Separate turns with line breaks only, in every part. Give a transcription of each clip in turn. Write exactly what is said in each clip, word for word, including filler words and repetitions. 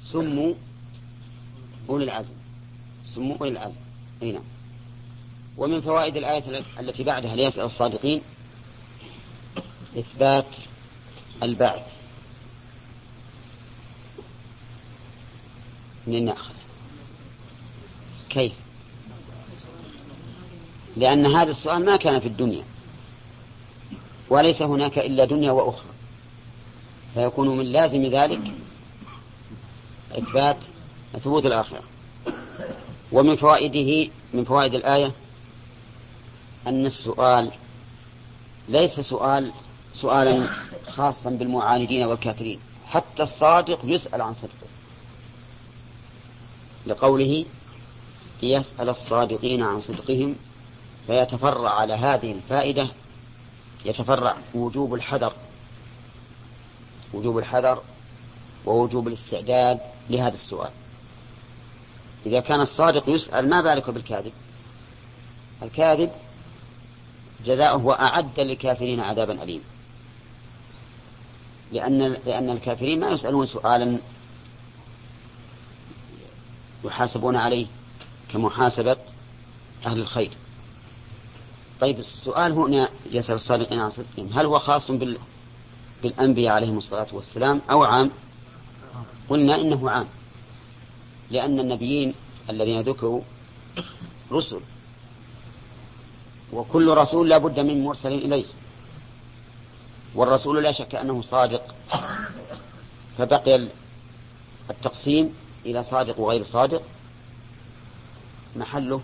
سموا أولي العزم، سموا أولي العزم. هنا. ومن فوائد الآية التي بعدها ليسأل الصادقين إثبات البعث. من نأخذ كيف؟ لأن هذا السؤال ما كان في الدنيا، وليس هناك إلا دنيا وأخرى، فيكون من لازم ذلك إثبات ثبوت الآخرة. ومن فوائده من فوائد الآية أن السؤال ليس سؤال سؤالا خاصا بالمعاندين والكافرين، حتى الصادق يسأل عن صدقه، لقوله يسأل الصادقين عن صدقهم. فيتفرع على هذه الفائدة يتفرع وجوب الحذر وجوب الحذر ووجوب الاستعداد لهذا السؤال. إذا كان الصادق يسأل ما بالك بالكاذب؟ الكاذب جزاؤه وأعد للكافرين عذابا أليما، لأن لأن الكافرين ما يسألون سؤالا يحاسبون عليه كمحاسبة أهل الخير. طيب السؤال هنا يسأل الصادقين عن صدقهم، هل هو خاص بال... بالأنبياء عليهم الصلاة والسلام أو عام؟ قلنا إنه عام، لأن النبيين الذين ذكروا رسل، وكل رسول لا بد من مرسل إليه، والرسول لا شك أنه صادق، فبقي التقسيم إلى صادق وغير صادق محله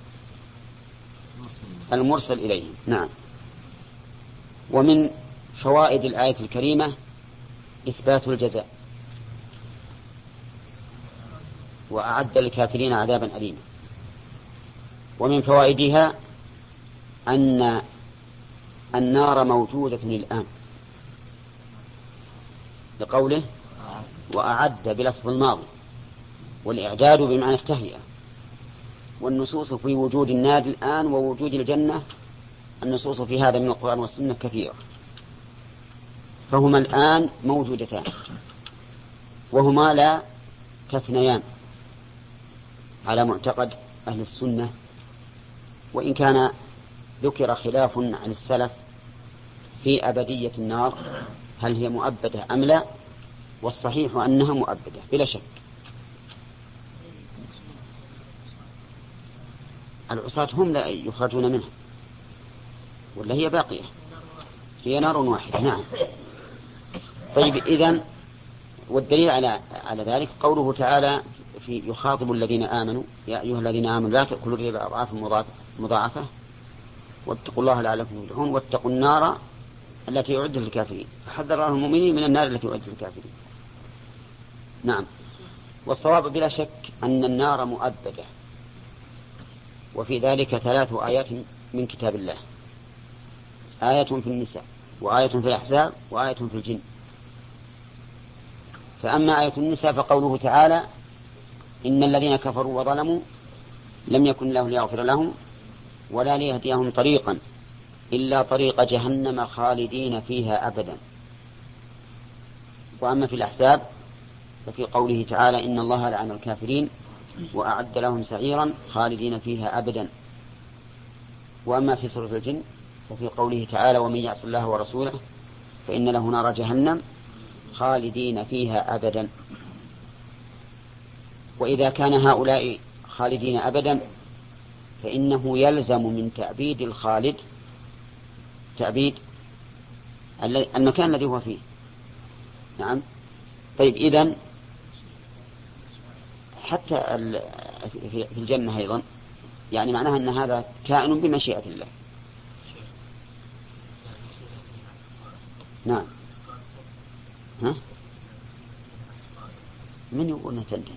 المرسل إليه. نعم. ومن فوائد الآية الكريمة إثبات الجزاء، وأعد للكافرين عذابا أليما. ومن فوائدها أن النار موجودة الآن، لقوله وأعد بلفظ الماضي، والإعداد بمعنى التهيئة. والنصوص في وجود النار الآن ووجود الجنة، النصوص في هذا من القرآن والسنة كثيرة، فهما الآن موجودتان، وهما لا تفنيان على معتقد أهل السنة، وإن كان ذكر خلاف عن السلف في أبدية النار، هل هي مؤبدة أم لا؟ والصحيح أنها مؤبدة بلا شك. العصاة هم لا يخرجون منها، ولا هي باقية؟ هي نار واحدة. نعم. طيب إذن، والدليل على على ذلك قوله تعالى في يخاطب الذين آمنوا يا أيها الذين آمنوا لا تأكلوا الربا أضعافا مضاعفة واتقوا الله لعلكم تفلحون واتقوا النار التي أعدت للكافرين، فحذر المؤمنين من النار التي أعدت للكافرين. نعم. والصواب بلا شك أن النار مؤبدة، وفي ذلك ثلاث آيات من كتاب الله: آية في النساء، وآية في الأحزاب، وآية في الجن. فأما آية النساء فقوله تعالى إن الذين كفروا وظلموا لم يكن الله ليغفر لهم ولا ليهديهم طريقا إلا طريق جهنم خالدين فيها أبدا. وأما في الأحزاب ففي قوله تعالى إن الله لعن الكافرين وأعد لهم سعيرا خالدين فيها أبدا. وأما في سورة الجن ففي قوله تعالى ومن يعص الله ورسوله فإن له نار جهنم خالدين فيها أبدا. وإذا كان هؤلاء خالدين أبدا فإنه يلزم من تعبيد الخالد تعبيد المكان الذي هو فيه. نعم. طيب إذن حتى في الجنة أيضا، يعني معناها أن هذا كائن بمشيئة الله. نعم. ها؟ من يقول أنها تنتهي؟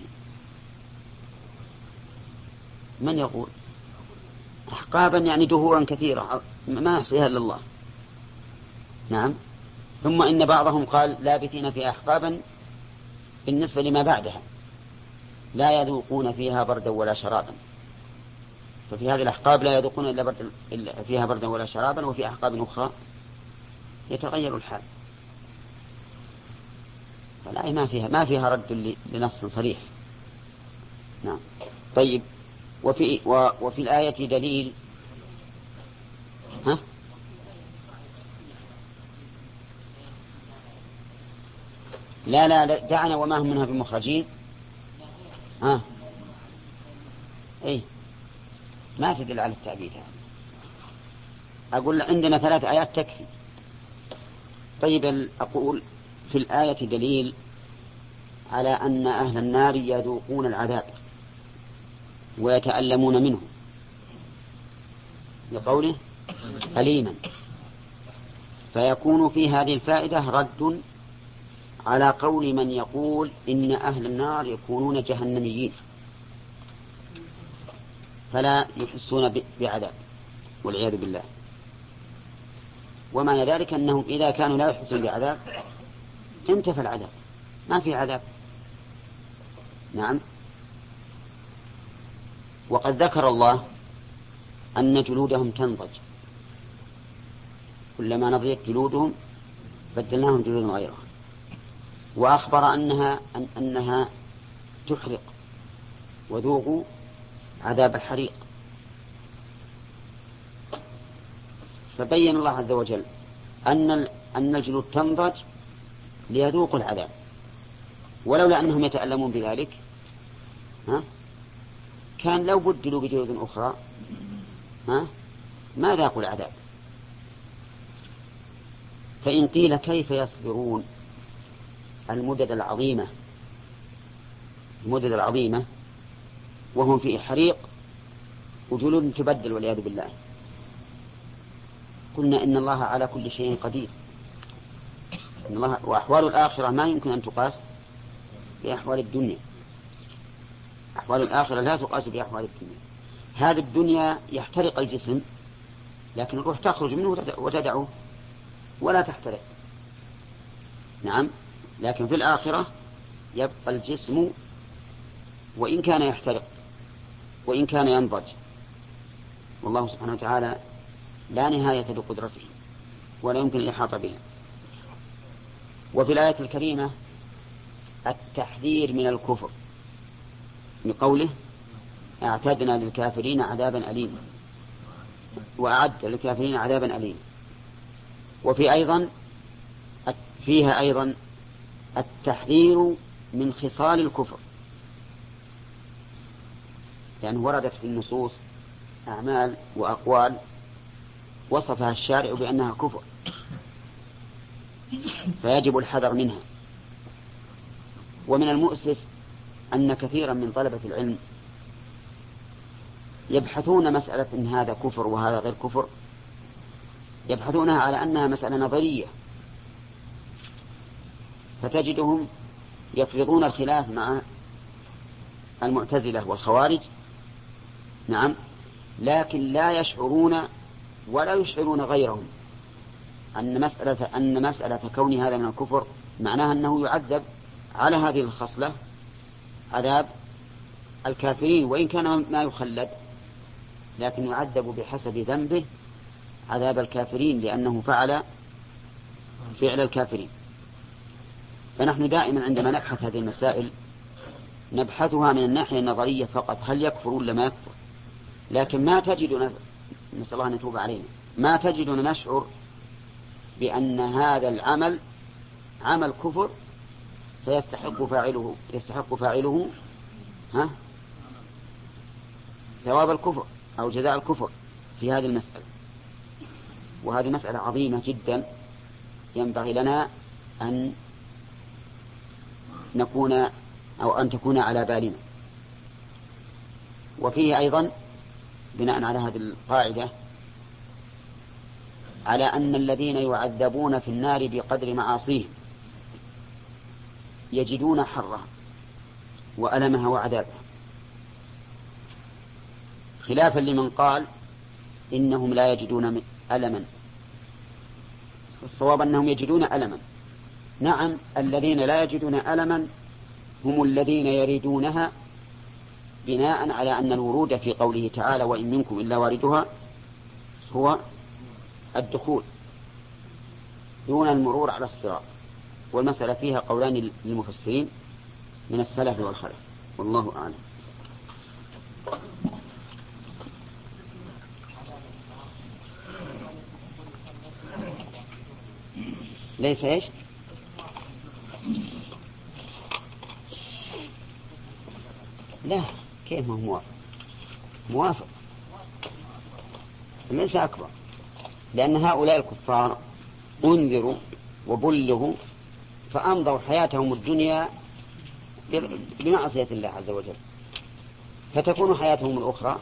من يقول أحقابا يعني دهورا كثيرة ما يحصيها إلا الله. نعم. ثم إن بعضهم قال لابثين فيها أحقابا بالنسبة لما بعدها لا يذوقون فيها بردا ولا شرابا، ففي هذه الأحقاب لا يذوقون إلا برد إلا فيها بردا ولا شرابا، وفي أحقاب أخرى يتغير الحال. فلا ما فيها ما فيها رد لنص صريح. نعم. طيب وفي وفي الآية دليل. ها؟ لا لا دعنا وما هم منها بمخرجين. ها ايه ما تدل على التعبيد هذا. اقول عندنا ثلاث آيات تكفي. طيب اقول في الآية دليل على أن أهل النار يذوقون العذاب ويتألمون منه لقوله أليما، فيكون في هذه الفائدة رد على قول من يقول إن أهل النار يكونون جهنميين فلا يحسون بعذاب والعياذ بالله. ومعنى ذلك أنهم إذا كانوا لا يحسون بعذاب انتفى العذاب، ما في عذاب. نعم. وقد ذكر الله أن جلودهم تنضج، كلما نضجت جلودهم بدلناهم جلودا غيرها، وأخبر أنها أن أنها تحرق، وذوقوا عذاب الحريق. فبين الله عز وجل أن أن الجلود تنضج ليذوقوا العذاب، ولولا أنهم يتألمون بذلك ها كان لو بدلوا بجلود أخرى ها ما ذاقوا العذاب. فإن قيل كيف يصبرون المدد العظيمة المدد العظيمة وهم في حريق وجلود تبدل والعياذ بالله، قلنا إن الله على كل شيء قدير. إن الله وأحوال الآخرة ما يمكن أن تقاس بأحوال الدنيا. أحوال الآخرة لا تقاس بأحوال الدنيا. هذه الدنيا يحترق الجسم لكن الروح تخرج منه وتدعه ولا تحترق. نعم. لكن في الآخرة يبقى الجسم وإن كان يحترق وإن كان ينضج، والله سبحانه وتعالى لا نهاية لقدرته ولا يمكن الإحاطة بها. وفي الآية الكريمة التحذير من الكفر بقوله أعتدنا للكافرين عذابا أليما، وأعد للكافرين عذابا أليما. وفي أيضا فيها أيضا التحذير من خصال الكفر، لأنه يعني وردت في النصوص أعمال وأقوال وصفها الشارع بأنها كفر فيجب الحذر منها. ومن المؤسف أن كثيرا من طلبة العلم يبحثون مسألة إن هذا كفر وهذا غير كفر، يبحثونها على أنها مسألة نظرية، فتجدهم يفرضون الخلاف مع المعتزلة والخوارج. نعم. لكن لا يشعرون ولا يشعرون غيرهم أن مسألة أن مسألة كون هذا من الكفر معناها أنه يعذب على هذه الخصلة عذاب الكافرين، وإن كان ما يخلد لكن يعذب بحسب ذنبه عذاب الكافرين لأنه فعل فعل الكافرين. فنحن دائما عندما نبحث هذه المسائل نبحثها من الناحية النظرية فقط، هل يكفر ولا ما يكفر، لكن ما تجدنا، نسأل الله أن يتوب علينا، ما تجدنا نشعر بأن هذا العمل عمل كفر فيستحق فاعله يستحق فاعله ها ثواب الكفر أو جزاء الكفر في هذه المسألة. وهذه مسألة عظيمة جدا ينبغي لنا أن نكون أو أن تكون على بالنا. وفيه أيضا بناء على هذه القاعدة على أن الذين يعذبون في النار بقدر معاصيهم يجدون حرها وألمها وعذابها، خلافا لمن قال إنهم لا يجدون ألما. الصواب أنهم يجدون ألما. نعم. الذين لا يجدون ألما هم الذين يريدونها بناء على أن الورود في قوله تعالى وإن منكم إلا واردها هو الدخول دون المرور على الصراط. والمسألة فيها قولان للمفسرين من السلف والخلف، والله أعلم. ليس إيش؟ لا، كيف ما هو موافق؟ موافق ليس أكبر، لأن هؤلاء الكفار أنذروا وبلغوا فأمضوا حياتهم الدنيا بمعصية الله عز وجل، فتكون حياتهم الأخرى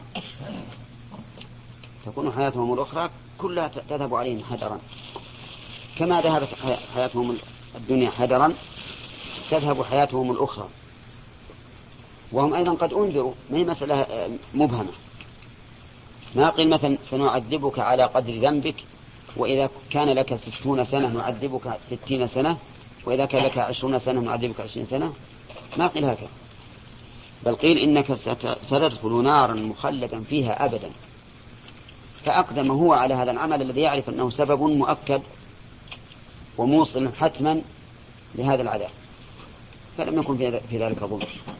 تكون حياتهم الأخرى كلها تذهب عليهم حدرا، كما ذهبت حياتهم الدنيا حدرا تذهب حياتهم الأخرى. وهم أيضا قد أنذروا، ما هي مسألة مبهمة، ما قيل مثلا سنعذبك على قدر ذنبك، وإذا كان لك ستون سنة نعذبك ستين سنة، وإذا كان لك عشرون سنة نعذبك عشرين سنة، ما قيل هكذا، بل قيل إنك ستدخل نارا مخلدا فيها أبدا. فأقدم هو على هذا العمل الذي يعرف أنه سبب مؤكد وموصل حتما لهذا العذاب، فلم يكن في ذلك ظلم.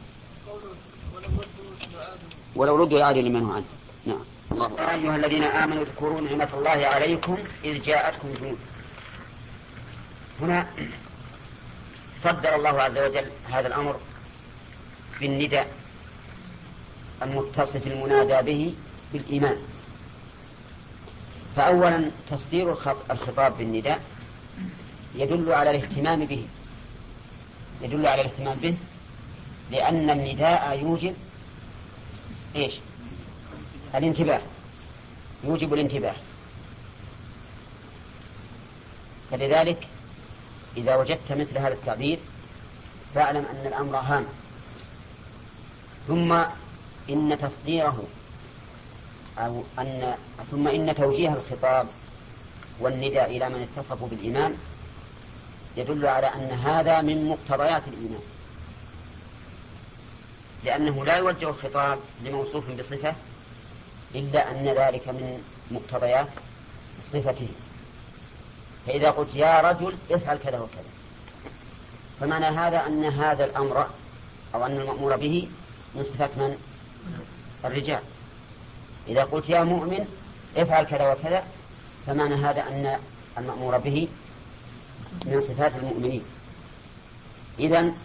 ولو ردوا العادة لمن هو عنه. نعم. الله أيها الذين آمنوا اذكروا نعمة الله عليكم إذ جاءتكم جنود. هنا صدر الله عز وجل هذا الأمر بالنداء المتصف المنادى به بالإيمان. فأولا تصدير الخطاب بالنداء يدل على الاهتمام به يدل على الاهتمام به لأن النداء يوجب إيش؟ الانتباه، يوجب الانتباه. فلذلك إذا وجدت مثل هذا التعبير فاعلم أن الأمر هام. ثم إن تصديره أو أن ثم إن توجيه الخطاب والنداء إلى من اتصفوا بالإيمان يدل على أن هذا من مقتضيات الإيمان، لأنه لا يوجه الخطاب لموصوف بصفة إلا أن ذلك من مقتضيات صفته. فإذا قلت يا رجل افعل كذا وكذا، فمعنى هذا أن هذا الأمر أو أن المأمور به من صفات من؟ الرجال. إذا قلت يا مؤمن افعل كذا وكذا، فمعنى هذا أن المأمور به من صفات المؤمنين. إذن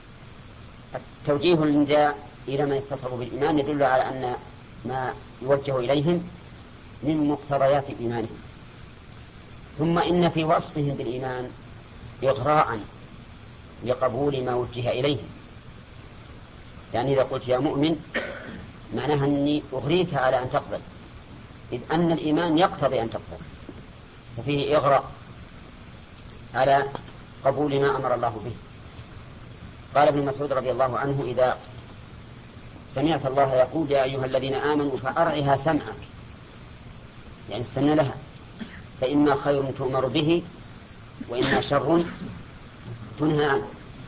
توجيه النداء إلى من اتصلوا بالإيمان يدل على أن ما يوجه إليهم من مقتضيات إيمانهم. ثم إن في وصفهم بالإيمان إغراء لقبول ما وجه إليهم، يعني إذا قلت يا مؤمن معناها أني أغريك على أن تقبل، إذ أن الإيمان يقتضي أن تقبل، ففيه إغراء على قبول ما أمر الله به. قال ابن مسعود رضي الله عنه إذا سمعت الله يقول يا أيها الذين آمنوا فأرعها سمعك، يعني استنى لها، فإما خير تؤمر به وإما شر تنهى عنه.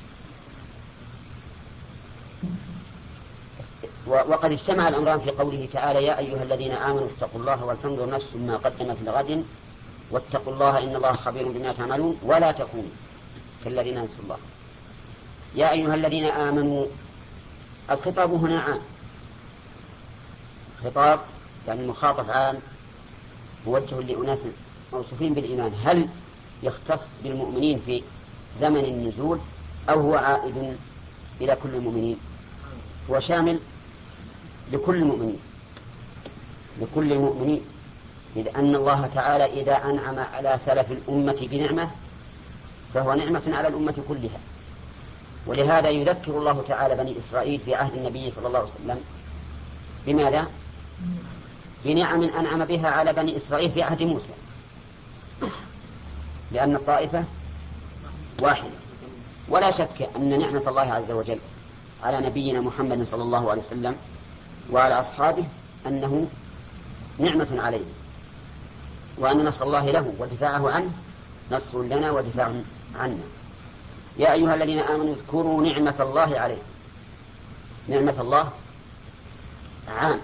وقد اجتمع الأمران في قوله تعالى يا أيها الذين آمنوا اتقوا الله ولتنظر نفس ما قدمت لغد واتقوا الله إن الله خبير بما تعملون ولا تكونوا كالذين نسوا الله. يا أيها الذين آمنوا، الخطاب هنا عام، خطاب يعني مخاطب عام موجه لأناس موصوفين بالإيمان. هل يختص بالمؤمنين في زمن النزول أو هو عائد إلى كل المؤمنين؟ هو شامل لكل المؤمنين لكل المؤمنين إذ أن الله تعالى إذا أنعم على سلف الأمة بنعمة فهو نعمة على الأمة كلها. ولهذا يذكر الله تعالى بني إسرائيل في عهد النبي صلى الله عليه وسلم بماذا؟ بنعم أنعم بها على بني إسرائيل في عهد موسى، لأن الطائفة واحدة. ولا شك أن نعمة الله عز وجل على نبينا محمد صلى الله عليه وسلم وعلى أصحابه أنه نعمة عليه، وأن نصر الله له ودفاعه عنه نصر لنا ودفاع عنا. يا أيها الذين آمنوا اذكروا نعمة الله عليكم. نعمة الله عام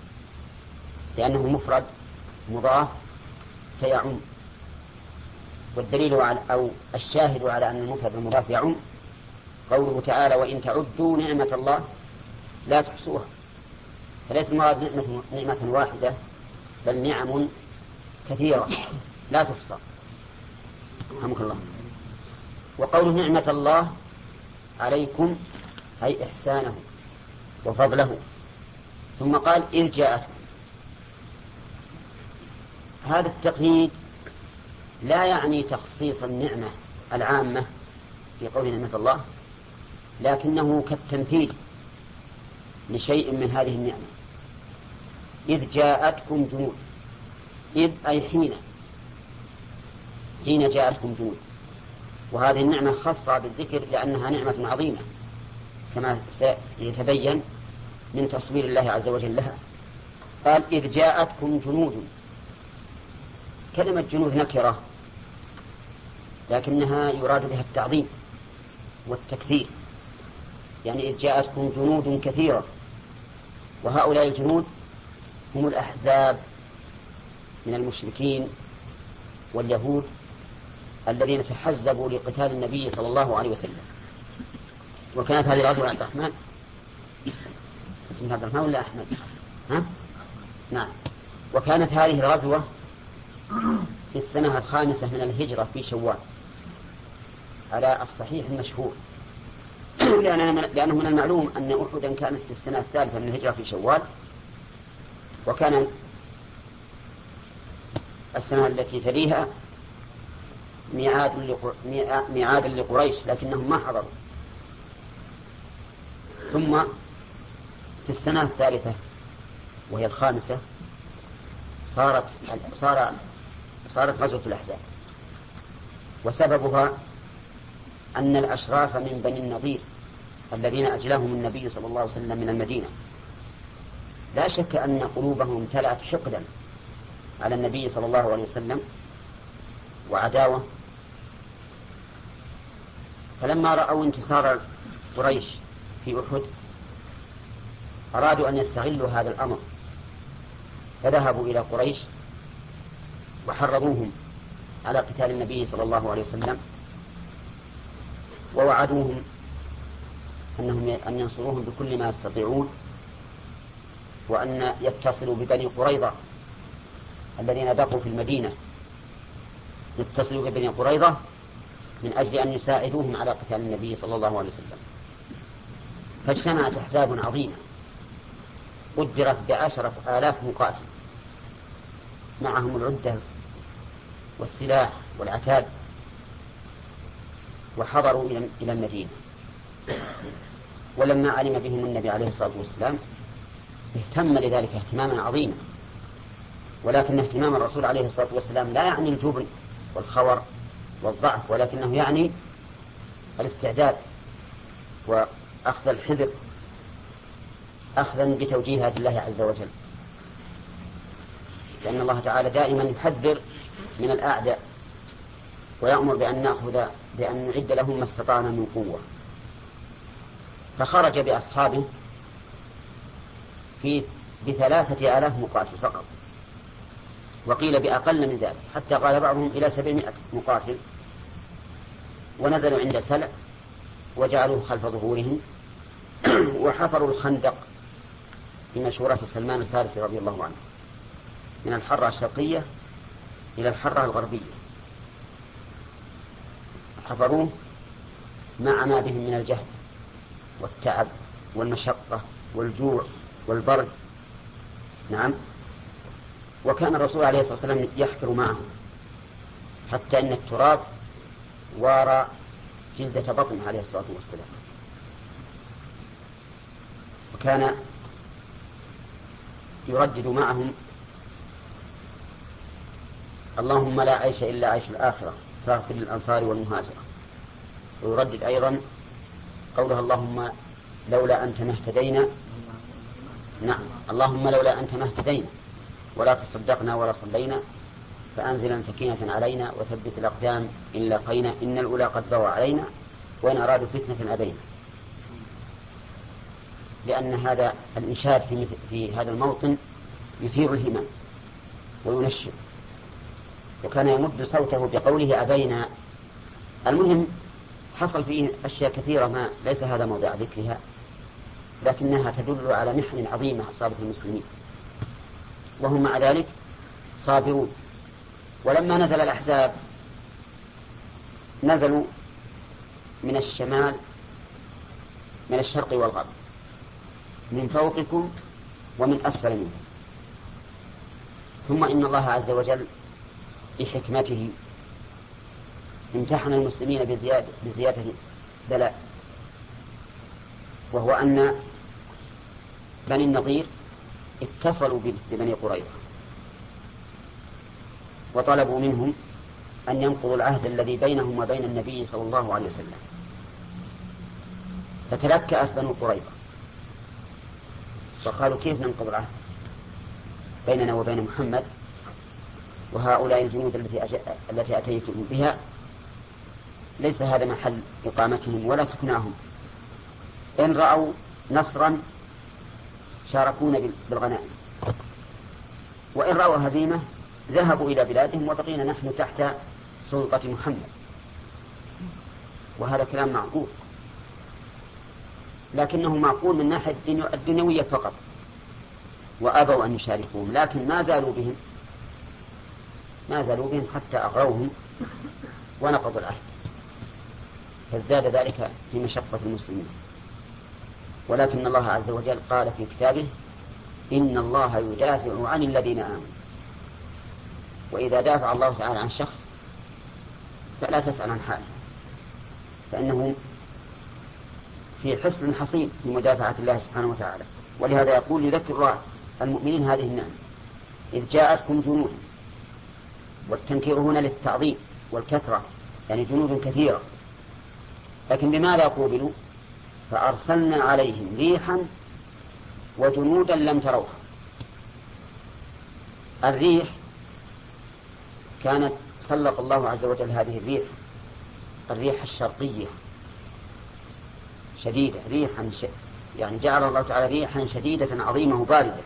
لأنه مفرد مضاف فيعم. والدليل على أو الشاهد على أن المفرد المضاف يعم قوله تعالى وإن تعدوا نعمة الله لا تحصوها، فليس المراد نعمة, نعمة واحدة بل نعم كثيرة لا تحصى. رحمك الله. وقوله نعمة الله عليكم أي إحسانه وفضله، ثم قال إذ جاءتكم. هذا التقييد لا يعني تخصيص النعمة العامة في قول نعمة الله، لكنه كالتمثيل لشيء من هذه النعمة. إذ جاءتكم جنود، إذ أي حين حين جاءتكم جنود، وهذه النعمة خاصة بالذكر لأنها نعمة عظيمة كما سيتبين من تصوير الله عز وجل لها. قال إذ جاءتكم جنود. كلمة جنود نكرة لكنها يراد بها التعظيم والتكثير، يعني إذ جاءتكم جنود كثيرة، وهؤلاء الجنود هم الأحزاب من المشركين واليهود الذين تحزبوا لقتال النبي صلى الله عليه وسلم. وكانت هذه الغزوة عبد الرحمن اسمها عبد الرحمن ولا أحمد؟ ها؟ نعم. وكانت هذه الغزوة في السنة الخامسة من الهجرة في شوال على الصحيح المشهور، لأنه من المعلوم أن أحدا كانت في السنة الثالثة من الهجرة في شوال، وكان السنة التي تليها ميعاد لقريش لكنهم ما حضروا. ثم في السنة الثالثة وهي الخامسة صارت صار صارت غزوة الأحزاب، وسببها أن الأشراف من بني النضير الذين أجلاهم النبي صلى الله عليه وسلم من المدينة لا شك أن قلوبهم امتلأت حقدا على النبي صلى الله عليه وسلم وعداوة، فلما رأوا انتصار قريش في أحد أرادوا أن يستغلوا هذا الأمر، فذهبوا إلى قريش وحرضوهم على قتال النبي صلى الله عليه وسلم، ووعدوهم أنهم أن ينصروهم بكل ما يستطيعون، وأن يتصلوا ببني قريظة الذين بقوا في المدينة، يتصلوا ببني قريظة من أجل أن يساعدوهم على قتال النبي صلى الله عليه وسلم. فاجتمعت أحزاب عظيمة قدرت بعشرة آلاف مقاتل معهم العدة والسلاح والعتاد، وحضروا إلى المدينة. ولما علم بهم النبي عليه الصلاة والسلام اهتم لذلك اهتماما عظيما، ولكن اهتمام الرسول عليه الصلاة والسلام لا يعني الجبن والخور والضعف، ولكنه يعني الاستعداد وأخذ الحذر أخذا بتوجيهات الله عز وجل، لأن الله تعالى دائما يحذر من الأعداء ويأمر بأن نأخذ بأن نعد لهم ما استطعنا من قوة. فخرج بأصحابه في بثلاثة آلاف مقاتل فقط، وقيل بأقل من ذلك، حتى قال بعضهم إلى سبعمائة مقاتل، ونزلوا عند سلع وجعلوه خلف ظهورهم وحفروا الخندق بمشورة سلمان الفارسي رضي الله عنه من الحرة الشرقية إلى الحرة الغربية، حفروه مع ما بهم من الجهد والتعب والمشقة والجوع والبرد. نعم. وكان الرسول عليه الصلاة والسلام يحفر معهم حتى أن التراب وارى جلدة بطن عليه الصلاة والسلام، وكان يردد معهم اللهم لا عيش إلا عيش الآخرة فاغفر للأنصار والمهاجرة، ويردد أيضا قولها اللهم لولا أنت ما اهتدينا. نعم. اللهم لولا أنت ما اهتدينا ولا تصدقنا ولا صلينا فأنزلا سكينة علينا وثبت الأقدام إن لقينا إن الأولى قد بوى علينا وإن أرادوا فتنة أبينا. لأن هذا الإنشاد في, في هذا الموطن يثير الهمم وينشر. وكان يمد صوته بقوله أبينا. المهم حصل فيه أشياء كثيرة ما ليس هذا موضع ذكرها، لكنها تدل على محن عظيمة أصابت المسلمين، وهم مع ذلك صابرون. ولما نزل الأحزاب نزلوا من الشمال، من الشرق والغرب، من فوقكم ومن أسفل منكم. ثم إن الله عز وجل بحكمته امتحن المسلمين بزيادة, بزيادة بلاء، وهو أن بني النضير اتصلوا ببني قريظة وطلبوا منهم أن ينقضوا العهد الذي بينهم وبين النبي صلى الله عليه وسلم. فتلكأت بنو قريظة فقالوا كيف ننقض العهد بيننا وبين محمد وهؤلاء الجنود التي التي أتيتم بها ليس هذا محل إقامتهم ولا سكناهم. إن رأوا نصرا شاركونا بالغنائم، وإن رأوا هزيمة ذهبوا إلى بلادهم وبقينا نحن تحت سلطة محمد. وهذا كلام معقول، لكنه معقول من ناحية الدنيوية فقط، وأبوا أن يشاركوهم، لكن ما زالوا بهم ما زالوا بهم حتى أغروهم ونقضوا العهد، فازداد ذلك في مشقة المسلمين. ولكن الله عز وجل قال في كتابه إن الله يدافع عن الذين آمنوا. وإذا دافع الله تعالى عن شخص فلا تسأل عن حاله، فإنه في حسن حصين في مدافعة الله سبحانه وتعالى. ولهذا يقول يذكر الله المؤمنين هذه النعمة إذ جاءتكم جنود، والتنكير هنا للتعظيم والكثرة، يعني جنود كثيرة، لكن بماذا قوبلوا؟ فأرسلنا عليهم ريحا وجنودا لم تروها. الريح كانت سلط الله عز وجل هذه الريح الريح الشرقية شديدة، ريحا ش... يعني جعل الله تعالى ريحا شديدة عظيمة باردة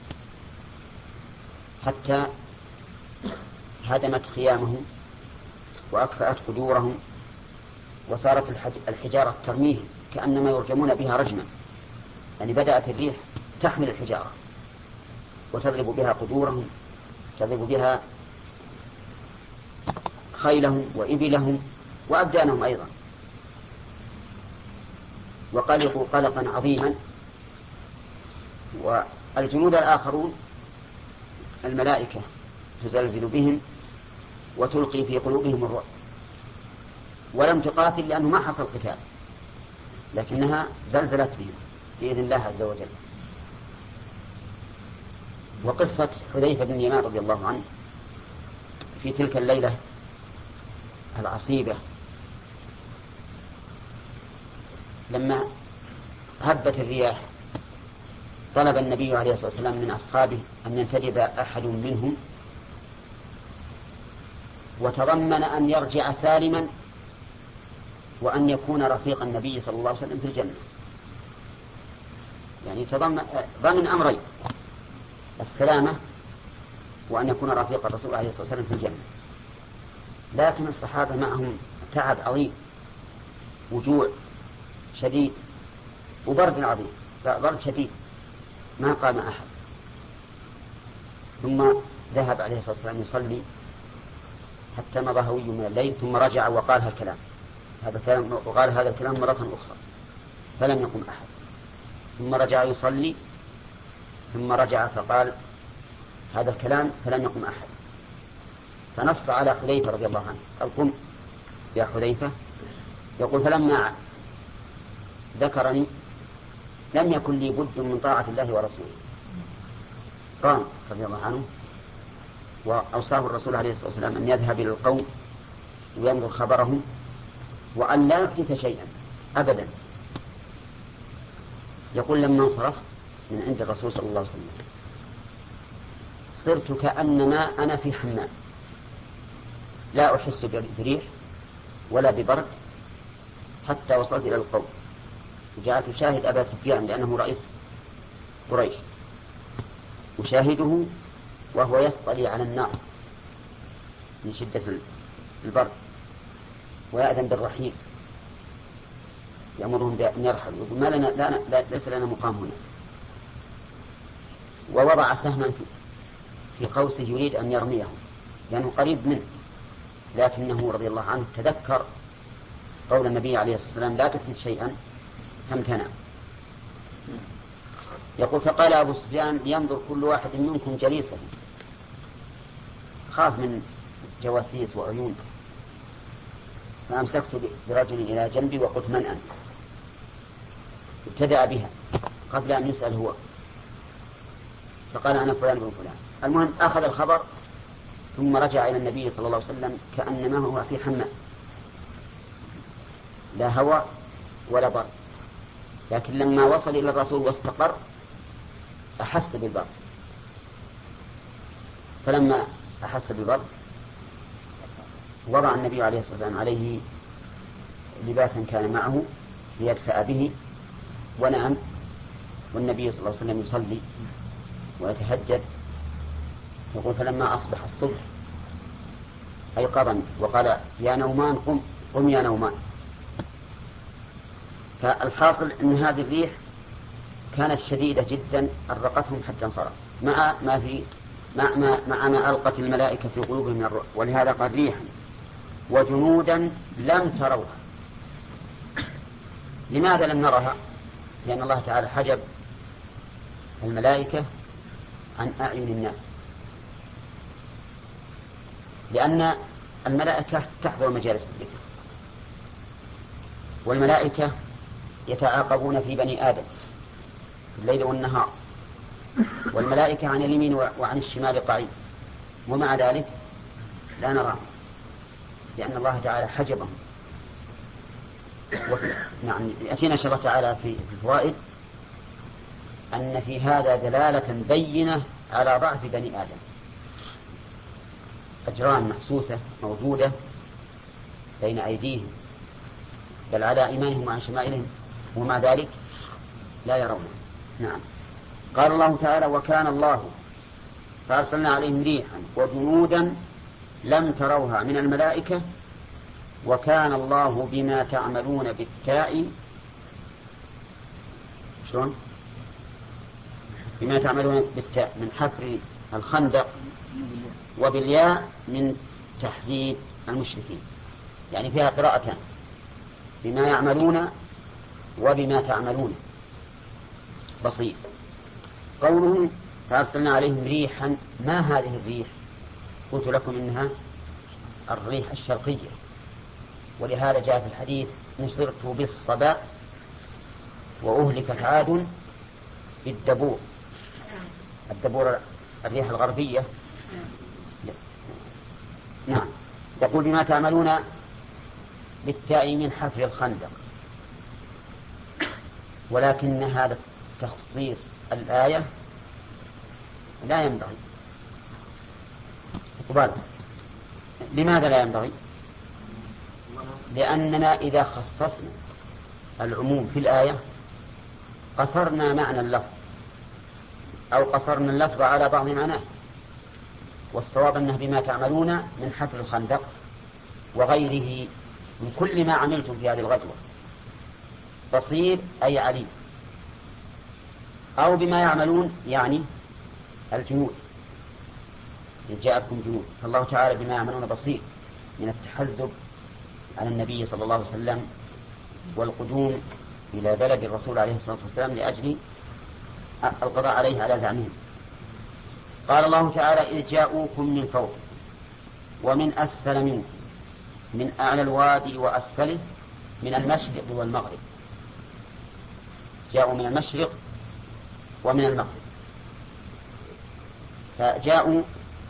حتى هدمت خيامهم وأكفأت قدورهم، وصارت الحج... الحجارة ترميهم كأنما يرجمون بها رجما. يعني بدأت الريح تحمل الحجارة وتضرب بها قدورهم، تضرب بها خيلهم وإبلهم وأبدانهم أيضا، وقلقوا قلقا عظيما. والجنود الآخرون الملائكة تزلزل بهم وتلقي في قلوبهم الرعب، ولم تقاتل لأنه ما حصل قتال، لكنها زلزلت بهم بإذن الله عز وجل. وقصة حذيفة بن اليمان رضي الله عنه في تلك الليلة العصيبة لما هبت الرياح طلب النبي عليه الصلاة والسلام من أصحابه أن ينتدب أحد منهم، وتضمن أن يرجع سالما وأن يكون رفيق النبي صلى الله عليه وسلم في الجنة. يعني تضمن ضمن أمرين: السلامة وأن يكون رفيق الرسول عليه الصلاة والسلام في الجنة. لكن الصحابة معهم تعب عظيم وجوع شديد وبرد عظيم، برد شديد ما قام أحد. ثم ذهب عليه الصلاة والسلام يصلي حتى مضى هوي من الليل، ثم رجع وقال هالكلام هذا الكلام وقال هذا الكلام مرة أخرى فلم يقم أحد. ثم رجع يصلي ثم رجع فقال هذا الكلام فلم يقم أحد. فنص على حذيفة رضي الله عنه قال قم يا حذيفة. يقول فلما ذكرني لم يكن لي بد من طاعة الله ورسوله. قام رضي الله عنه وأوصاه الرسول عليه الصلاة والسلام أن يذهب إلى القوم وينظر خبرهم وأن لا يحدث شيئا أبدا. يقول لما انصرف من عند الرسول صلى الله عليه وسلم صرت كأنما أنا في حمام لا أحس بريح ولا ببرد حتى وصلت إلى القوم، وجعلت أشاهد أبا سفيان لأنه رئيس قريش، أشاهده وهو يصطلي على النار من شدة البرد، ويأذن بالرحيل، يأمرهم بأن يرحلوا، يقول ما لنا لا لا ليس لنا مقام هنا. ووضع سهما في قوسه يريد أن يرميه لأنه قريب منه، لكنه رضي الله عنه تذكر قول النبي عليه الصلاة والسلام لا تفلت شيئا فامتنع. يقول فقال أبو سفيان ينظر كل واحد منكم جليسه، خاف من جواسيس وعيون، فأمسكت برجل إلى جنبي وقلت من أنت؟ ابتدأ بها قبل أن يسأل هو، فقال أنا فلان بن فلان. المهم أخذ الخبر ثم رجع إلى النبي صلى الله عليه وسلم كأنما هو في حمام، لا هواء ولا برد، لكن لما وصل إلى الرسول واستقر أحس بالبرد. فلما أحس بالبرد وضع النبي عليه الصلاة والسلام عليه لباسا كان معه ليدفأ به ونام، والنبي صلى الله عليه وسلم يصلي ويتهجد. يقول فلما أصبح الصبح أيقظني وقال يا نومان قم قم يا نومان. فالحاصل أن هذه الريح كانت شديدة جدا أرقتهم حتى انصرف، مع ما في مع ما, مع ما ألقت الملائكة في قلوبهم من الرعب. ولهذا قال ريحا وجنودا لم تروها. لماذا لم نرها؟ لأن الله تعالى حجب الملائكة عن أعين الناس، لأن الملائكة تحضر مجالس الذكر، والملائكة يتعاقبون في بني آدم في الليل والنهار، والملائكة عن اليمين وعن الشمال قعيد، ومع ذلك لا نراهم لأن الله تعالى حجبهم. نعم يأتينا إن شاء الله تعالى في الفوائد أن في هذا دلالة بينة على ضعف بني آدم. أجرام محسوسة موجودة بين أيديهم بل على أيمانهم وعن شمائلهم، ومع ذلك لا يرونه. نعم. قال الله تعالى وكان الله فأرسلنا عليهم ريحا وجنودا لم تروها من الملائكة وكان الله بما تعملون بالتاء شلون بما تعملون بالتاء من حفر الخندق، وبالياء من تحذيب المشركين، يعني فيها قراءتان بما يعملون وبما تعملون بسيط. قوله فأرسلنا عليهم ريحا، ما هذه الريح؟ قلت لكم إنها الريح الشرقية، ولهذا جاء في الحديث نصرت بالصبا وأهلكت عاد بالدبور. الدبور الريح الغربية. نعم. يقول بما تعملون بالتاء من حفر الخندق، ولكن هذا تخصيص الآية لا ينبغي. قبال. لماذا لا ينبغي؟ لأننا إذا خصصنا العموم في الآية قصرنا معنى اللفظ أو قصرنا اللفظ على بعض معناه، والصواب أنه بما تعملون من حفر الخندق وغيره من كل ما عملتم في هذه الغزوة بصير أي عليم، أو بما يعملون يعني الجنود إن جاءتكم جنود. فالله تعالى بما يعملون بصير من التحزب على النبي صلى الله عليه وسلم والقدوم إلى بلد الرسول عليه الصلاة والسلام لأجل القضاء عليه على زعمهم. قال الله تعالى إذ جاءوكم من فوق ومن أسفل منكم من أعلى الوادي وأسفله من المشرق والمغرب. جاءوا من المشرق ومن المغرب. فجاءوا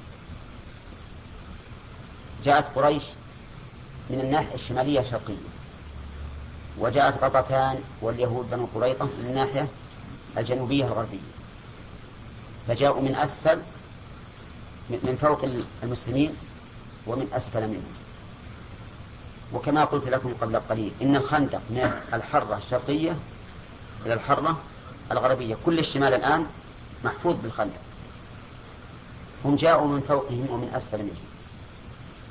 جاءت قريش من الناحية الشمالية الشرقية، وجاءت غطفان واليهود بنو قريظة من الناحية الجنوبية الغربية. فجاءوا من أسفل من فوق المسلمين ومن أسفل منهم. وكما قلت لكم قبل قليل إن الخندق من الحرة الشرقية إلى الحرة الغربية، كل الشمال الآن محفوظ بالخندق. هم جاءوا من فوقهم ومن أسفل منهم.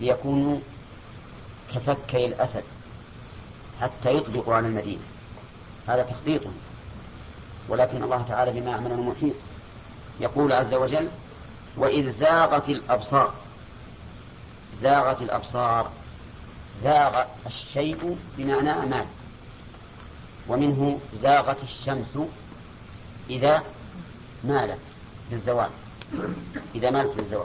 ليكونوا كفكي الأسد حتى يطبقوا على المدينة، هذا تخطيط. ولكن الله تعالى بما يعملون محيط. يقول عز وجل: وإذ زاغت الأبصار. زاغت الأبصار، زاغ الشيء بمعنى أمال، ومنه زاغت الشمس إذا مالت للزوال، إذا مالت للزوال.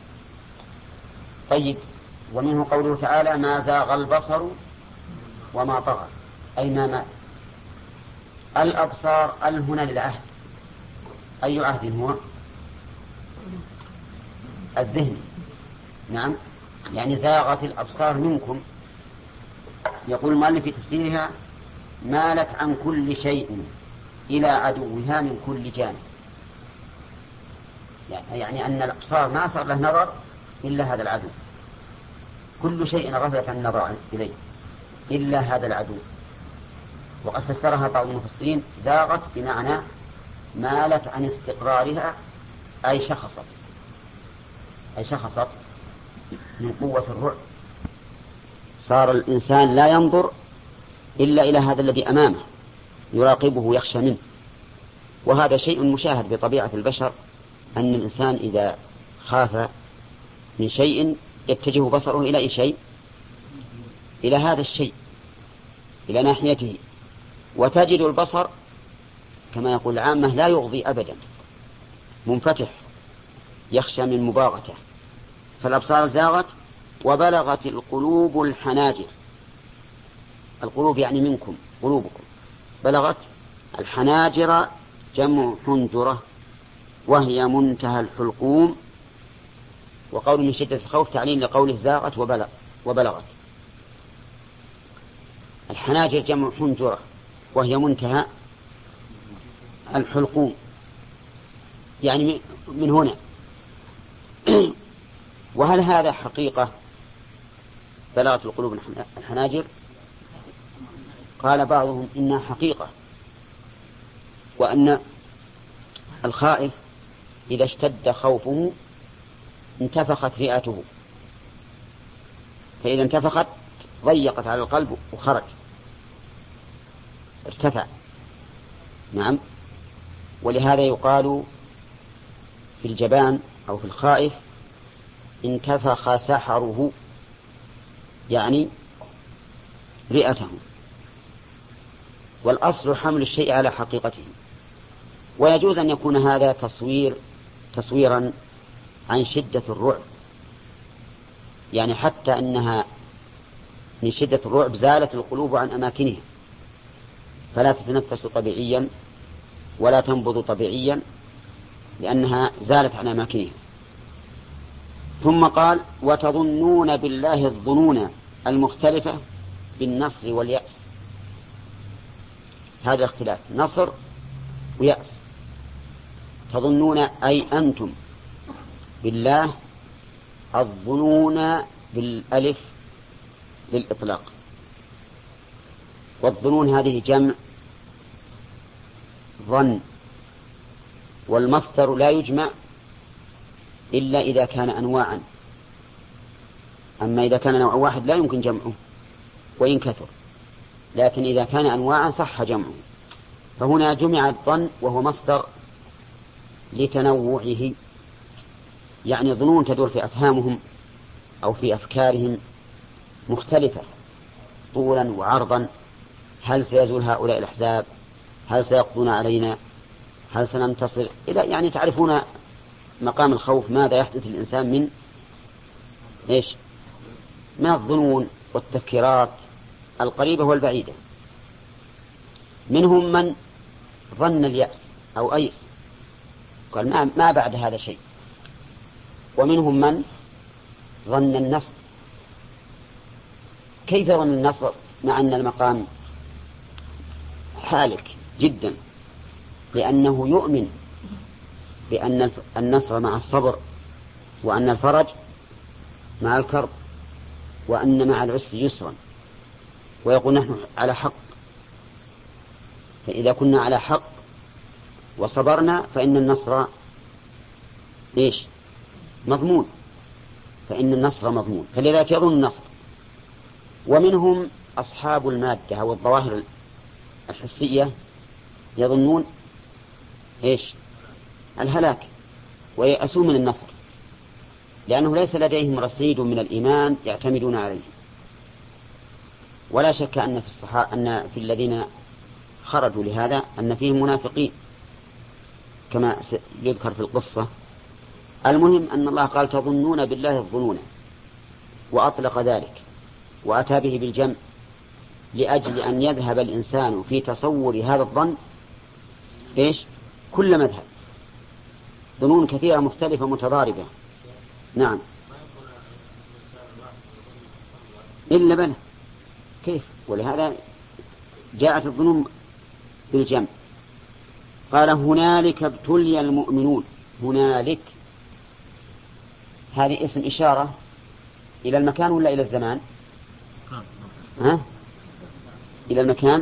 طيب، ومنه قوله تعالى: ما زاغ البصر وما طغى، أي ما مات. الأبصار ال هنا للعهد، أي عهد هو؟ الذهن. نعم، يعني زاغت الأبصار منكم. يقول المؤلف في تفسيرها: مالت عن كل شيء إلى عدوها من كل جانب. يعني أن الأبصار ما صار له نظر إلا هذا العدو، كل شيء غفلت عن النظر إليه إلا هذا العدو. وقد فسرها بعض المفسرين: زاغت بمعنى مالت عن استقرارها، أي شخصت، أي شخصت من قوة الرعب. صار الإنسان لا ينظر إلا إلى هذا الذي أمامه، يراقبه يخشى منه. وهذا شيء مشاهد بطبيعة البشر، أن الإنسان إذا خاف من شيء يتجه بصره إلى أي شيء؟ إلى هذا الشيء، إلى ناحيته. وتجد البصر كما يقول العامة لا يغضي أبدا، منفتح، يخشى من مباغته. فالأبصار زاغت وبلغت القلوب الحناجر. القلوب يعني منكم، قلوبكم. بلغت الحناجر جمع حنجرة، وهي منتهى الحلقوم. وقول من شدة الخوف تعليل لقوله زاغت وبلغ وبلغت. الحناجر جمع حنجرة وهي منتهى الحلقوم، يعني من هنا. وهل هذا حقيقة بلغت القلوب الحناجر؟ قال بعضهم إنها حقيقة، وأن الخائف إذا اشتد خوفه انتفخت رئته، فإذا انتفخت ضيقت على القلب وخرج، ارتفع. نعم. ولهذا يقال في الجبان أو في الخائف: انتفخ سحره، يعني رئته. والأصل حمل الشيء على حقيقته. ويجوز أن يكون هذا تصوير تصويرا عن شدة الرعب، يعني حتى أنها من شدة الرعب زالت القلوب عن أماكنها، فلا تتنفس طبيعيا ولا تنبض طبيعيا، لأنها زالت عن أماكنها. ثم قال: وتظنون بالله الظنون المختلفة بالنصر واليأس. هذا اختلاف نصر ويأس. تظنون أي أنتم بالله الظنون بالألف للإطلاق، والظنون هذه جمع ظن، والمصدر لا يجمع إلا إذا كان أنواعا. أما إذا كان نوع واحد لا يمكن جمعه وإن كثر، لكن إذا كان أنواعا صح جمعه. فهنا جمع الظن وهو مصدر لتنوعه، يعني ظنون تدور في أفهامهم أو في أفكارهم مختلفة طولا وعرضا. هل سيزول هؤلاء الأحزاب؟ هل سيقضون علينا؟ هل سننتصر؟ إلى يعني تعرفون مقام الخوف ماذا يحدث للإنسان من إيش؟ من الظنون والتفكيرات القريبة والبعيدة. منهم من ظن اليأس أو أيس، قال ما, ما بعد هذا شيء. ومنهم من ظن النصر. كيف ظن النصر مع أن المقام حالك جدا؟ لأنه يؤمن بأن النصر مع الصبر، وأن الفرج مع الكرب، وأن مع العسر يسرا، ويقول نحن على حق. فإذا كنا على حق وصبرنا فإن النصر إيش؟ مضمون. فإن النصر مضمون، فلذلك يظن النصر. ومنهم أصحاب المادة أو الظواهر الحسية يظنون إيش؟ الهلاك، ويأسون من النصر، لأنه ليس لديهم رصيد من الإيمان يعتمدون عليه. ولا شك أن في الصحابة أن في الذين خرجوا لهذا أن فيهم منافقين كما يذكر في القصة. المهم أن الله قال تظنون بالله الظنون، وأطلق ذلك وأتى به بالجمع لأجل أن يذهب الإنسان في تصور هذا الظن إيش؟ كل مذهب، ظنون كثيرة مختلفة متضاربة. نعم. إلا بلى كيف؟ ولهذا جاءت الظنون بالجمع. قال هنالك ابتلي المؤمنون. هنالك هذه اسم إشارة إلى المكان ولا إلى الزمان؟ ها؟ إلى المكان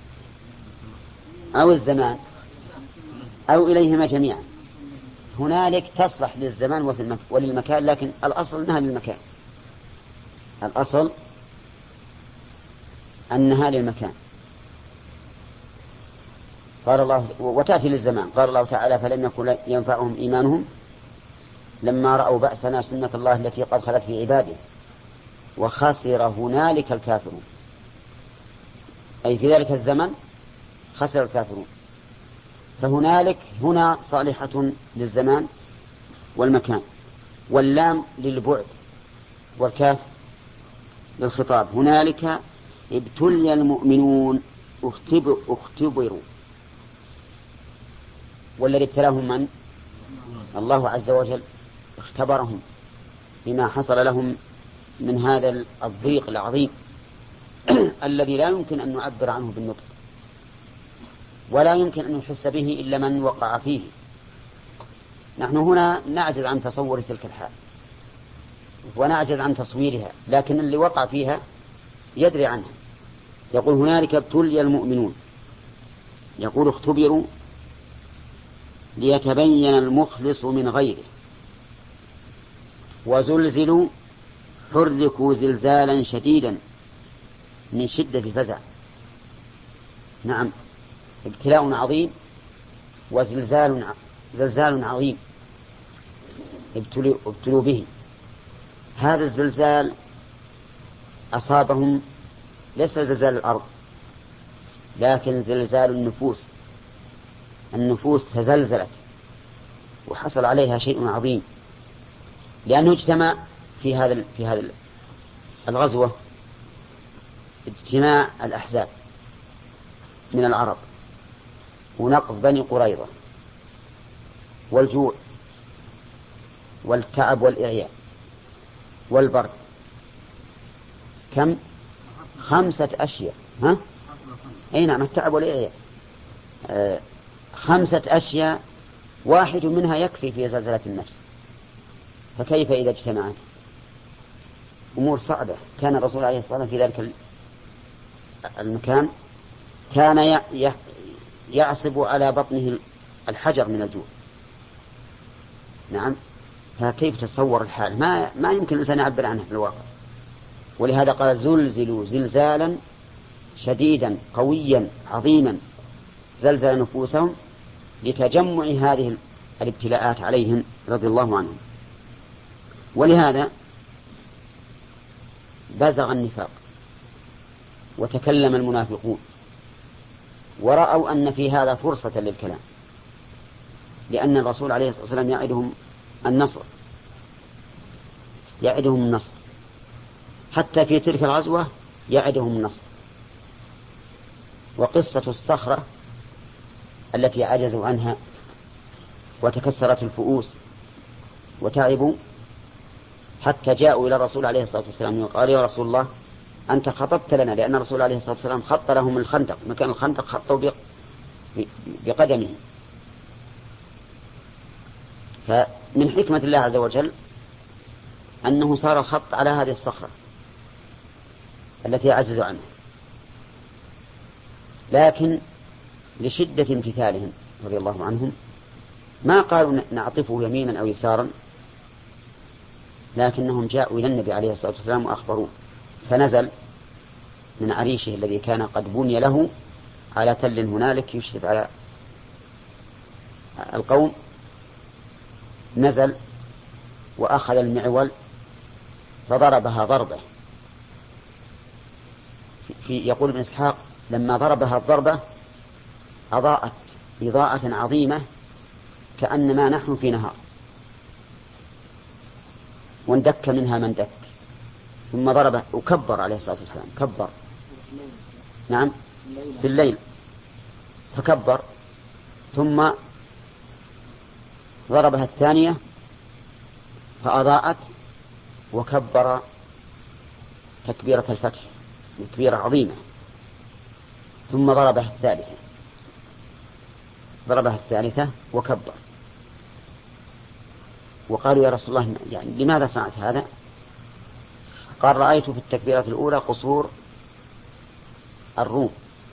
أو الزمان أو إليهما جميعا. هنالك تصلح للزمان وللمكان، لكن الأصل أنها للمكان، الأصل أنها للمكان. قال الله وتأتي للزمان. قال الله تعالى فلم يكن ينفعهم إيمانهم لما رأوا بأسنا سنة الله التي قد خلت في عباده وخسر هنالك الكافرون، أي في ذلك الزمن خسر الكافرون. فهنالك هنا صالحة للزمان والمكان، واللام للبعد والكاف للخطاب. هنالك ابتلي المؤمنون اختبروا, اختبروا. والذي ابتلاهم من؟ الله عز وجل، اختبرهم بما حصل لهم من هذا الضيق العظيم الذي لا يمكن أن نعبر عنه بالنطق، ولا يمكن أن يحس به إلا من وقع فيه. نحن هنا نعجز عن تصور تلك الحال ونعجز عن تصويرها، لكن اللي وقع فيها يدري عنها. يقول هنالك ابتلي المؤمنون، يقول اختبروا ليتبين المخلص من غيره، وزلزلوا حركوا زلزالا شديدا من شدة الفزع. نعم، ابتلاء عظيم وزلزال زلزال عظيم ابتلوا, ابتلوا به. هذا الزلزال أصابهم ليس زلزال الأرض، لكن زلزال النفوس. النفوس تزلزلت وحصل عليها شيء عظيم، لأنه اجتمع في هذا في هذا الغزوة اجتماع الأحزاب من العرب ونقض بني قريظة والجوع والتعب والإعياء والبرد. كم؟ خمسة أشياء. ها؟ أي نعم، التعب والإعياء آه خمسة أشياء، واحد منها يكفي في زلزلة النفس، فكيف إذا اجتمعت؟ أمور صعبة. كان الرسول عليه الصلاة والسلام في ذلك المكان كان يعصب على بطنه الحجر من الجوع. نعم، فكيف تصور الحال؟ ما, ما يمكن الإنسان يعبر عنه في الواقع. ولهذا قال زلزلوا زلزالا شديدا قويا عظيما زلزل نفوسهم لتجمع هذه الابتلاءات عليهم رضي الله عنهم. ولهذا بزغ النفاق وتكلم المنافقون ورأوا أن في هذا فرصة للكلام، لأن الرسول عليه الصلاة والسلام يعدهم النصر يعدهم النصر حتى في تلك الغزوة يعدهم النصر. وقصة الصخرة التي عجزوا عنها وتكسرت الفؤوس وتعبوا حتى جاءوا إلى الرسول عليه الصلاة والسلام وقال يا رسول الله أنت خططت لنا، لأن الرسول عليه الصلاة والسلام خط لهم الخندق، مكان الخندق خطوا بقدمه. فمن حكمة الله عز وجل أنه صار الخط على هذه الصخرة التي عجزوا عنها، لكن لشدة امتثالهم رضي الله عنهم ما قالوا نعطفه يمينا أو يسارا، لكنهم جاءوا إلى النبي عليه الصلاة والسلام وأخبروه، فنزل من عريشه الذي كان قد بني له على تل هنالك يشرف على القوم، نزل وأخذ المعول فضربها ضربة. في يقول ابن إسحاق لما ضربها الضربة أضاءت إضاءة عظيمة كأنما نحن في نهار، واندك منها من دك، ثم ضربه وكبر عليه الصلاة والسلام، كبر نعم في الليل فكبر، ثم ضربها الثانية فأضاءت وكبر تكبيرة الفتح، تكبيرة عظيمة، ثم ضربها الثالثة ضربها الثالثة وكبر. وقالوا يا رسول الله يعني لماذا صنعت هذا؟ قال رأيت في التكبيرة الأولى قصور الروم،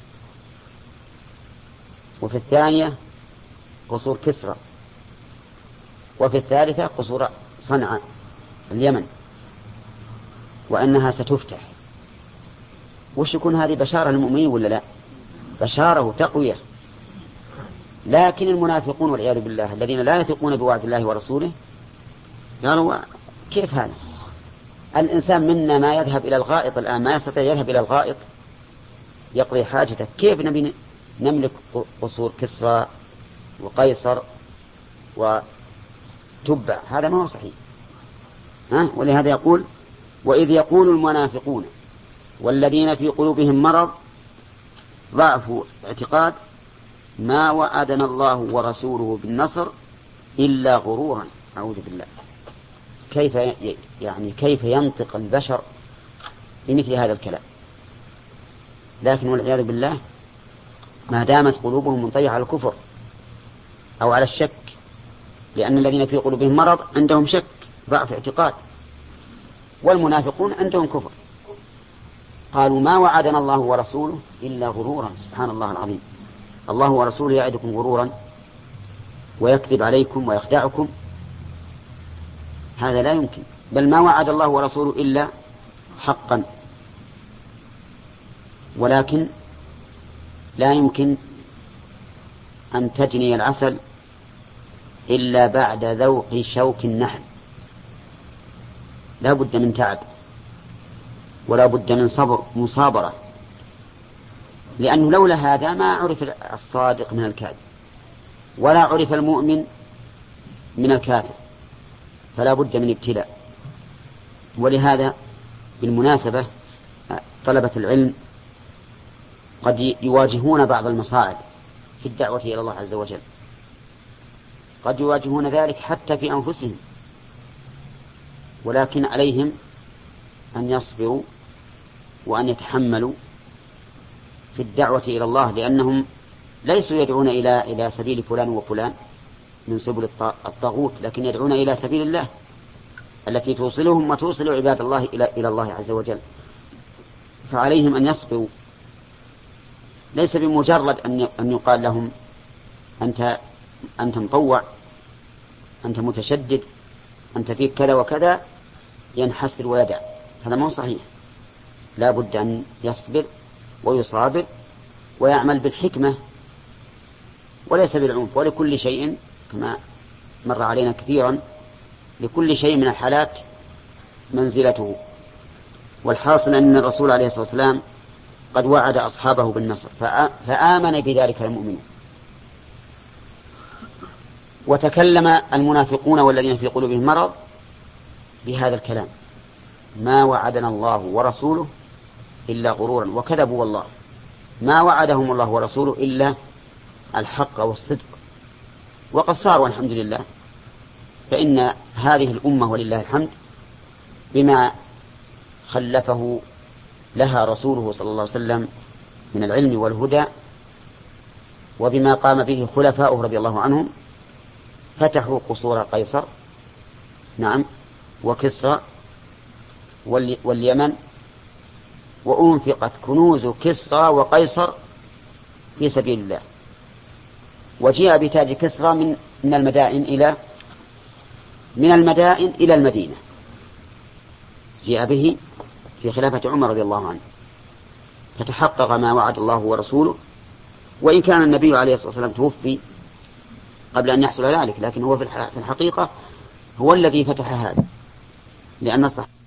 وفي الثانية قصور كسرى، وفي الثالثة قصور صنعاء اليمن، وأنها ستفتح. وش يكون هذه بشارة للمؤمنين ولا لا؟ بشارة وتقوية. لكن المنافقون والعياذ بالله الذين لا يثقون بوعد الله ورسوله قالوا كيف هذا؟ الإنسان منا ما يذهب إلى الغائط الآن ما يستطيع يذهب إلى الغائط يقضي حاجته، كيف نبي نملك قصور كسرى وقيصر وتبع؟ هذا ما هو صحيح. ها؟ ولهذا يقول وإذ يقول المنافقون والذين في قلوبهم مرض ضعف اعتقاد ما وعدنا الله ورسوله بالنصر إلا غرورا. أعوذ بالله. كيف يعني كيف ينطق البشر بمثل هذا الكلام؟ لكن والعياذ بالله ما دامت قلوبهم منطبعة على الكفر أو على الشك، لأن الذين في قلوبهم مرض عندهم شك ضعف اعتقاد، والمنافقون عندهم كفر. قالوا ما وعدنا الله ورسوله إلا غرورا. سبحان الله العظيم، الله ورسوله يعدكم غرورا ويكذب عليكم ويخدعكم؟ هذا لا يمكن. بل ما وعد الله ورسوله إلا حقا، ولكن لا يمكن أن تجني العسل إلا بعد ذوق شوك النحل. لا بد من تعب ولا بد من صبر مصابرة، لأنه لولا هذا ما عرف الصادق من الكاذب ولا عرف المؤمن من الكافر، فلا بد من ابتلاء. ولهذا بالمناسبة طلبة العلم قد يواجهون بعض المصاعب في الدعوة إلى الله عز وجل، قد يواجهون ذلك حتى في أنفسهم، ولكن عليهم أن يصبروا وأن يتحملوا في الدعوة إلى الله، لأنهم ليسوا يدعون إلى إلى سبيل فلان وفلان من سبل الطاغوت، لكن يدعون إلى سبيل الله التي توصلهم وتوصل عباد الله إلى إلى الله عز وجل. فعليهم أن يصبروا، ليس بمجرد أن أن يقال لهم أنت أنت مطوع، أنت متشدد، أنت فيك كذا وكذا ينحسر ويدع. هذا ما هو صحيح. لا بد أن يصبر ويصابر ويعمل بالحكمة وليس بالعنف. ولكل شيء كما مر علينا كثيرا، لكل شيء من الحالات منزلته. والحاصل أن الرسول عليه الصلاة والسلام قد وعد أصحابه بالنصر فآمن بذلك المؤمنون. وتكلم المنافقون والذين في قلوبهم مرض بهذا الكلام: ما وعدنا الله ورسوله إلا غرورا، وكذبوا والله. ما وعدهم الله ورسوله إلا الحق والصدق، وقد صاروا الحمد لله. فإن هذه الأمة ولله الحمد بما خلفه لها رسوله صلى الله عليه وسلم من العلم والهدى، وبما قام به خلفاؤه رضي الله عنهم، فتحوا قصور قيصر نعم وكسرى واليمن، وأنفقت كنوز كسرى وقيصر في سبيل الله، وجيء بتاج كسرى من من المدائن إلى من المدائن إلى المدينة، جاء به في خلافة عمر رضي الله عنه، فتحقق ما وعد الله ورسوله، وإن كان النبي عليه الصلاة والسلام توفي قبل أن يحصل ذلك، لكن هو في الحقيقة هو الذي فتح هذا، لأن الصحابة